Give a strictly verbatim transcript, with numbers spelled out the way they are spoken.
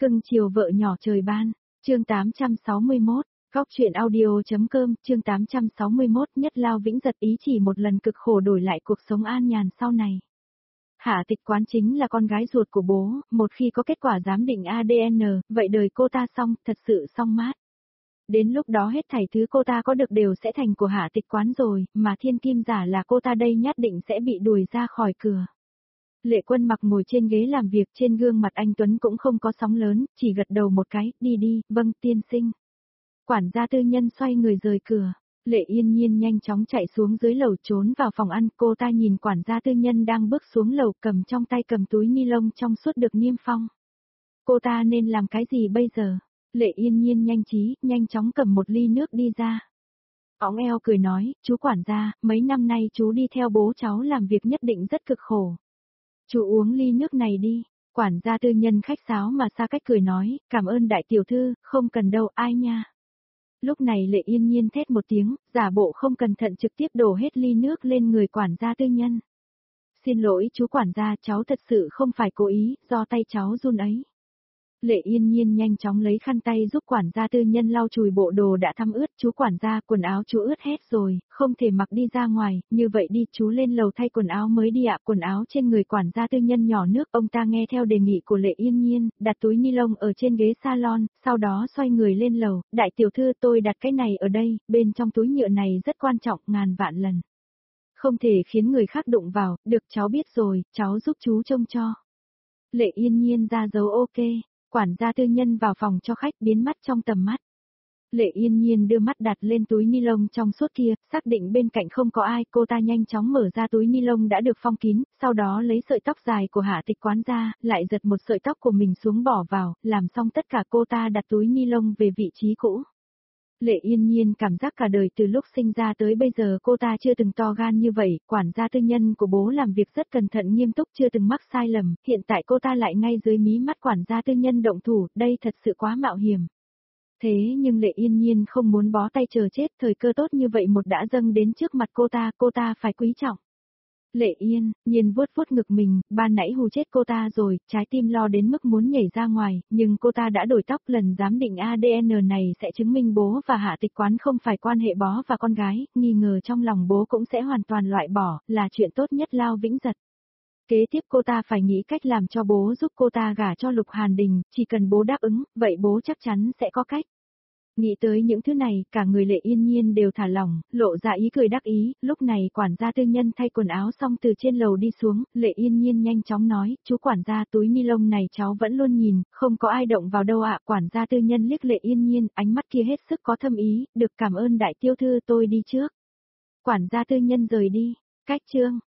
Cưng chiều vợ nhỏ trời ban, chương tám trăm sáu mươi mốt, góc chuyện audio.com, chương tám trăm sáu mươi mốt, Nhất Lao Vĩnh Giật ý chỉ một lần cực khổ đổi lại cuộc sống an nhàn sau này. Hạ Tịch Quán chính là con gái ruột của bố, một khi có kết quả giám định a đê en, vậy đời cô ta xong, thật sự xong mát. Đến lúc đó hết thảy thứ cô ta có được đều sẽ thành của Hạ Tịch Quán rồi, mà thiên kim giả là cô ta đây nhất định sẽ bị đuổi ra khỏi cửa. Lệ Quân Mặc ngồi trên ghế làm việc, trên gương mặt anh Tuấn cũng không có sóng lớn, chỉ gật đầu một cái, đi đi, vâng tiên sinh. Quản gia tư nhân xoay người rời cửa, Lệ Yên Nhiên nhanh chóng chạy xuống dưới lầu trốn vào phòng ăn, cô ta nhìn quản gia tư nhân đang bước xuống lầu cầm trong tay cầm túi ni lông trong suốt được niêm phong. Cô ta nên làm cái gì bây giờ? Lệ Yên Nhiên nhanh trí, nhanh chóng cầm một ly nước đi ra. Óng eo cười nói, chú quản gia, mấy năm nay chú đi theo bố cháu làm việc nhất định rất cực khổ. Chú uống ly nước này đi, quản gia tư nhân khách sáo mà xa cách cười nói, cảm ơn đại tiểu thư, không cần đâu ai nha. Lúc này Lệ Yên Nhiên thét một tiếng, giả bộ không cẩn thận trực tiếp đổ hết ly nước lên người quản gia tư nhân. Xin lỗi chú quản gia, cháu thật sự không phải cố ý, do tay cháu run ấy. Lệ Yên Nhiên nhanh chóng lấy khăn tay giúp quản gia tư nhân lau chùi bộ đồ đã thấm ướt, chú quản gia, quần áo chú ướt hết rồi, không thể mặc đi ra ngoài, như vậy đi chú lên lầu thay quần áo mới đi ạ. Quần áo trên người quản gia tư nhân nhỏ nước, ông ta nghe theo đề nghị của Lệ Yên Nhiên, đặt túi ni lông ở trên ghế salon, sau đó xoay người lên lầu, đại tiểu thư tôi đặt cái này ở đây, bên trong túi nhựa này rất quan trọng ngàn vạn lần. Không thể khiến người khác đụng vào, được cháu biết rồi, cháu giúp chú trông cho. Lệ Yên Nhiên ra dấu ok. Quản gia tư nhân vào phòng cho khách biến mất trong tầm mắt. Lệ Yên Nhiên đưa mắt đặt lên túi ni lông trong suốt kia, xác định bên cạnh không có ai, cô ta nhanh chóng mở ra túi ni lông đã được phong kín, sau đó lấy sợi tóc dài của Hạ Tịch Quán ra, lại giật một sợi tóc của mình xuống bỏ vào, làm xong tất cả cô ta đặt túi ni lông về vị trí cũ. Lệ Yên Nhiên cảm giác cả đời từ lúc sinh ra tới bây giờ cô ta chưa từng to gan như vậy, quản gia tư nhân của bố làm việc rất cẩn thận nghiêm túc chưa từng mắc sai lầm, hiện tại cô ta lại ngay dưới mí mắt quản gia tư nhân động thủ, đây thật sự quá mạo hiểm. Thế nhưng Lệ Yên Nhiên không muốn bó tay chờ chết, thời cơ tốt như vậy một đã dâng đến trước mặt cô ta, cô ta phải quý trọng. Lệ Yên Nhiên vuốt vuốt ngực mình, ban nãy hù chết cô ta rồi, trái tim lo đến mức muốn nhảy ra ngoài, nhưng cô ta đã đổi tóc, lần giám định a đê en này sẽ chứng minh bố và Hạ Tịch Quán không phải quan hệ bó và con gái, nghi ngờ trong lòng bố cũng sẽ hoàn toàn loại bỏ, là chuyện tốt nhất Lao Vĩnh Giật. Kế tiếp cô ta phải nghĩ cách làm cho bố giúp cô ta gả cho Lục Hàn Đình, chỉ cần bố đáp ứng, vậy bố chắc chắn sẽ có cách. Nghĩ tới những thứ này, cả người Lệ Yên Nhiên đều thả lỏng, lộ ra ý cười đắc ý, lúc này quản gia tư nhân thay quần áo xong từ trên lầu đi xuống, Lệ Yên Nhiên nhanh chóng nói, chú quản gia túi ni lông này cháu vẫn luôn nhìn, không có ai động vào đâu ạ. Quản gia tư nhân liếc Lệ Yên Nhiên, ánh mắt kia hết sức có thâm ý, được cảm ơn đại tiêu thư tôi đi trước. Quản gia tư nhân rời đi, cách chương.